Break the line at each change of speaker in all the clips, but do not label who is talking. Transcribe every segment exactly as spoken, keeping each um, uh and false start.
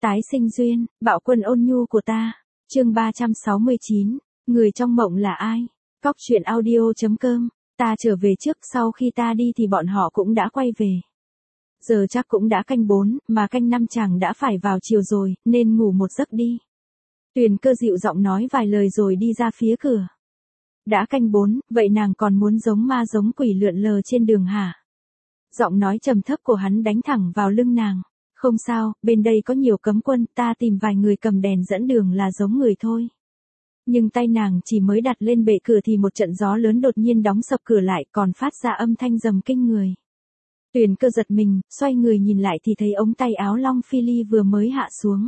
Tái sinh duyên, bạo quân ôn nhu của ta. Chương ba trăm sáu mươi chín, người trong mộng là ai? Cóc truyện audio chấm com. Ta trở về trước, sau khi ta đi thì bọn họ cũng đã quay về. Giờ chắc cũng đã canh bốn, mà canh năm chàng đã phải vào chiều rồi, nên ngủ một giấc đi. Tuyền Cơ dịu giọng nói vài lời rồi đi ra phía cửa. Đã canh bốn, vậy nàng còn muốn giống ma giống quỷ lượn lờ trên đường hả? Giọng nói trầm thấp của hắn đánh thẳng vào lưng nàng. Không sao, bên đây có nhiều cấm quân, ta tìm vài người cầm đèn dẫn đường là giống người thôi. Nhưng tay nàng chỉ mới đặt lên bệ cửa thì một trận gió lớn đột nhiên đóng sập cửa lại, còn phát ra âm thanh rầm kinh người. Tuyền Cơ giật mình, xoay người nhìn lại thì thấy ống tay áo Long Phi Ly vừa mới hạ xuống.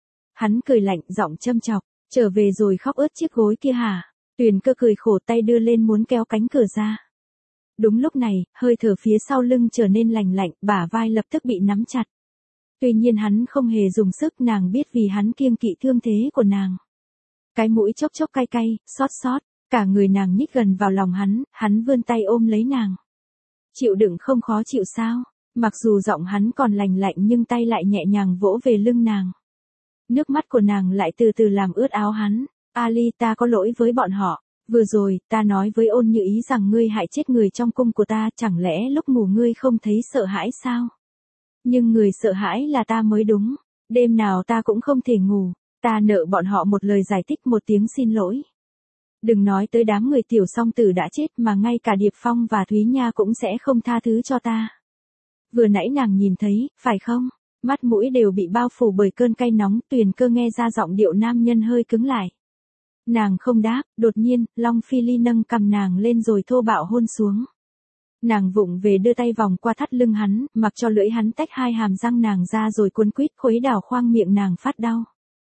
Hắn cười lạnh, giọng châm chọc, trở về rồi khóc ướt chiếc gối kia hả? Tuyền Cơ cười khổ, tay đưa lên muốn kéo cánh cửa ra. Đúng lúc này, hơi thở phía sau lưng trở nên lành lạnh, bả vai lập tức bị nắm chặt. Tuy nhiên hắn không hề dùng sức, nàng biết vì hắn kiêng kỵ thương thế của nàng. Cái mũi chốc chốc cay cay, xót xót, cả người nàng nhích gần vào lòng hắn, hắn vươn tay ôm lấy nàng. Chịu đựng không khó chịu sao? Mặc dù giọng hắn còn lành lạnh nhưng tay lại nhẹ nhàng vỗ về lưng nàng. Nước mắt của nàng lại từ từ làm ướt áo hắn. Ali, ta có lỗi với bọn họ. Vừa rồi, ta nói với Ôn Như Ý rằng ngươi hại chết người trong cung của ta, chẳng lẽ lúc ngủ ngươi không thấy sợ hãi sao? Nhưng người sợ hãi là ta mới đúng. Đêm nào ta cũng không thể ngủ. Ta nợ bọn họ một lời giải thích, một tiếng xin lỗi. Đừng nói tới đám người tiểu song tử đã chết, mà ngay cả Điệp Phong và Thúy Nha cũng sẽ không tha thứ cho ta. Vừa nãy nàng nhìn thấy, phải không? Mắt mũi đều bị bao phủ bởi cơn cay nóng. Tuyền Cơ nghe ra giọng điệu nam nhân hơi cứng lại. Nàng không đáp, đột nhiên, Long Phi Ly nâng cằm nàng lên rồi thô bạo hôn xuống. Nàng vụng về đưa tay vòng qua thắt lưng hắn, mặc cho lưỡi hắn tách hai hàm răng nàng ra rồi cuốn quýt khuấy đảo khoang miệng nàng phát đau.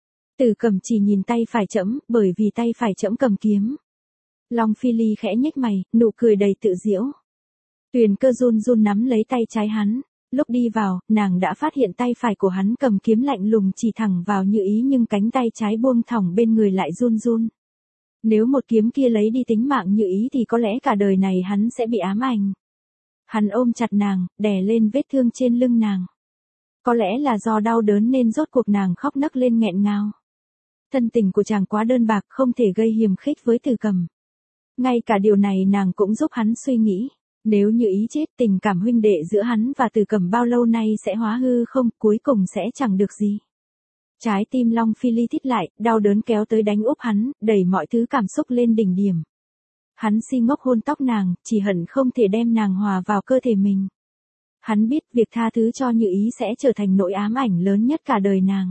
Từ Cầm chỉ nhìn tay phải trẫm, bởi vì tay phải trẫm cầm kiếm. Long Phi Ly khẽ nhếch mày, nụ cười đầy tự giễu. Tuyền Cơ run run nắm lấy tay trái hắn. Lúc đi vào, nàng đã phát hiện tay phải của hắn cầm kiếm lạnh lùng chỉ thẳng vào Như Ý, nhưng cánh tay trái buông thõng bên người lại run run. Nếu một kiếm kia lấy đi tính mạng Như Ý thì có lẽ cả đời này hắn sẽ bị ám ảnh. Hắn ôm chặt nàng, đè lên vết thương trên lưng nàng. Có lẽ là do đau đớn nên rốt cuộc nàng khóc nấc lên nghẹn ngào. Thân tình của chàng quá đơn bạc, không thể gây hiềm khích với Từ Cầm. Ngay cả điều này nàng cũng giúp hắn suy nghĩ. Nếu Như Ý chết, tình cảm huynh đệ giữa hắn và Từ Cầm bao lâu nay sẽ hóa hư không, cuối cùng sẽ chẳng được gì. Trái tim Long Phi Ly thít lại, đau đớn kéo tới đánh úp hắn, đẩy mọi thứ cảm xúc lên đỉnh điểm. Hắn si ngốc hôn tóc nàng, chỉ hận không thể đem nàng hòa vào cơ thể mình. Hắn biết việc tha thứ cho Như Ý sẽ trở thành nỗi ám ảnh lớn nhất cả đời nàng.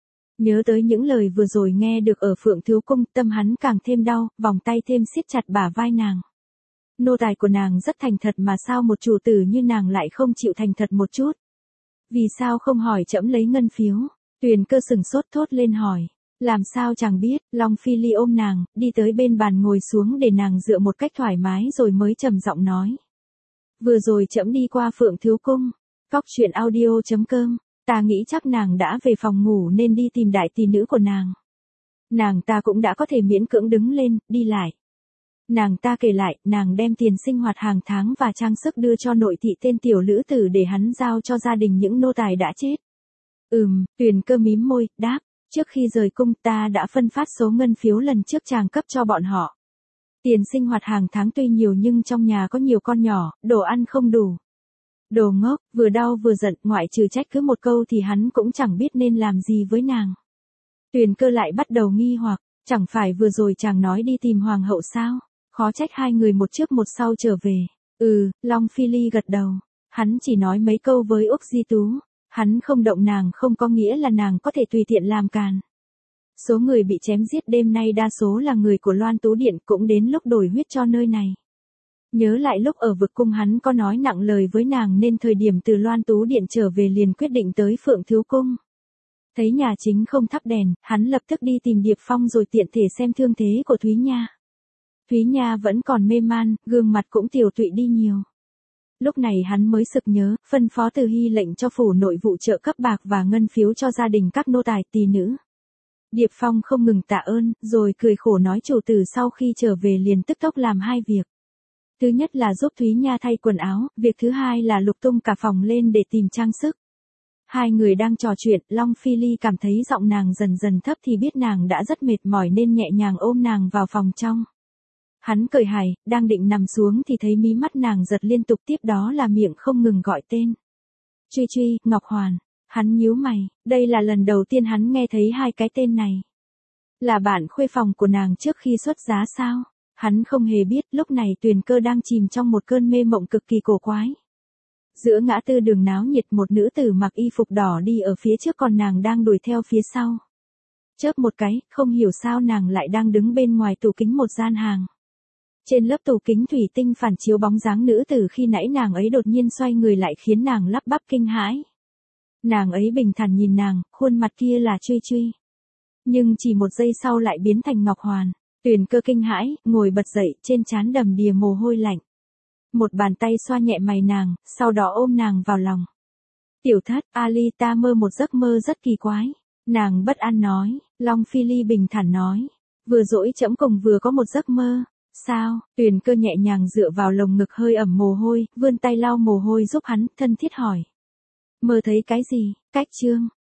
Nhớ tới những lời vừa rồi nghe được ở Phượng Thiếu Cung, tâm hắn càng thêm đau, vòng tay thêm siết chặt bả vai nàng. Nô tài của nàng rất thành thật mà sao một chủ tử như nàng lại không chịu thành thật một chút? Vì sao không hỏi trẫm lấy ngân phiếu? Tuyền Cơ sừng sốt thốt lên hỏi. Làm sao chàng biết? Long Phi Ly ôm nàng, đi tới bên bàn ngồi xuống để nàng dựa một cách thoải mái rồi mới trầm giọng nói. Vừa rồi trẫm đi qua Phượng Thiếu Cung. Cóc truyện audio chấm com. Ta nghĩ chắc nàng đã về phòng ngủ nên đi tìm đại tỷ nữ của nàng. Nàng ta cũng đã có thể miễn cưỡng đứng lên, đi lại. Nàng ta kể lại, nàng đem tiền sinh hoạt hàng tháng và trang sức đưa cho nội thị tên tiểu lữ tử để hắn giao cho gia đình những nô tài đã chết. Ừm, Tuyền Cơ mím môi, đáp, trước khi rời cung ta đã phân phát số ngân phiếu lần trước chàng cấp cho bọn họ. Tiền sinh hoạt hàng tháng tuy nhiều nhưng trong nhà có nhiều con nhỏ, đồ ăn không đủ. Đồ ngốc, vừa đau vừa giận, ngoại trừ trách cứ một câu thì hắn cũng chẳng biết nên làm gì với nàng. Tuyền Cơ lại bắt đầu nghi hoặc, chẳng phải vừa rồi chàng nói đi tìm hoàng hậu sao? Khó trách hai người một trước một sau trở về. Ừ, Long Phi Ly gật đầu. Hắn chỉ nói mấy câu với Úc Di Tú. Hắn không động nàng không có nghĩa là nàng có thể tùy tiện làm càn. Số người bị chém giết đêm nay đa số là người của Loan Tú Điện, cũng đến lúc đổi huyết cho nơi này. Nhớ lại lúc ở vực cung hắn có nói nặng lời với nàng nên thời điểm từ Loan Tú Điện trở về liền quyết định tới Phượng Thiếu Cung. Thấy nhà chính không thắp đèn, hắn lập tức đi tìm Điệp Phong rồi tiện thể xem thương thế của Thúy Nha. Thúy Nha vẫn còn mê man, gương mặt cũng tiều tụy đi nhiều. Lúc này hắn mới sực nhớ, phân phó Từ Hy lệnh cho phủ nội vụ trợ cấp bạc và ngân phiếu cho gia đình các nô tài tỳ nữ. Điệp Phong không ngừng tạ ơn, rồi cười khổ nói chủ tử sau khi trở về liền tức tốc làm hai việc. Thứ nhất là giúp Thúy Nha thay quần áo, việc thứ hai là lục tung cả phòng lên để tìm trang sức. Hai người đang trò chuyện, Long Phi Ly cảm thấy giọng nàng dần dần thấp thì biết nàng đã rất mệt mỏi nên nhẹ nhàng ôm nàng vào phòng trong. Hắn cười hài, đang định nằm xuống thì thấy mí mắt nàng giật liên tục, tiếp đó là miệng không ngừng gọi tên. Truy Truy, Ngọc Hoàn. Hắn nhíu mày, đây là lần đầu tiên hắn nghe thấy hai cái tên này. Là bạn khuê phòng của nàng trước khi xuất giá sao? Hắn không hề biết lúc này Tuyền Cơ đang chìm trong một cơn mê mộng cực kỳ cổ quái. Giữa ngã tư đường náo nhiệt, một nữ tử mặc y phục đỏ đi ở phía trước còn nàng đang đuổi theo phía sau. Chớp một cái, không hiểu sao nàng lại đang đứng bên ngoài tủ kính một gian hàng. Trên lớp tủ kính thủy tinh phản chiếu bóng dáng nữ tử khi nãy nàng ấy đột nhiên xoay người lại khiến nàng lắp bắp kinh hãi. Nàng ấy bình thản nhìn nàng, khuôn mặt kia là Truy Truy. Nhưng chỉ một giây sau lại biến thành Ngọc Hoàn. Tuyền Cơ kinh hãi, ngồi bật dậy, trên trán đầm đìa mồ hôi lạnh. Một bàn tay xoa nhẹ mày nàng, sau đó ôm nàng vào lòng. Tiểu Thất, Ali ta mơ một giấc mơ rất kỳ quái. Nàng bất an nói, Long Phi Ly bình thản nói. Vừa dỗi trẫm cùng vừa có một giấc mơ. Sao? Tuyền Cơ nhẹ nhàng dựa vào lồng ngực hơi ẩm mồ hôi, vươn tay lau mồ hôi giúp hắn, thân thiết hỏi. Mơ thấy cái gì? Cách chương.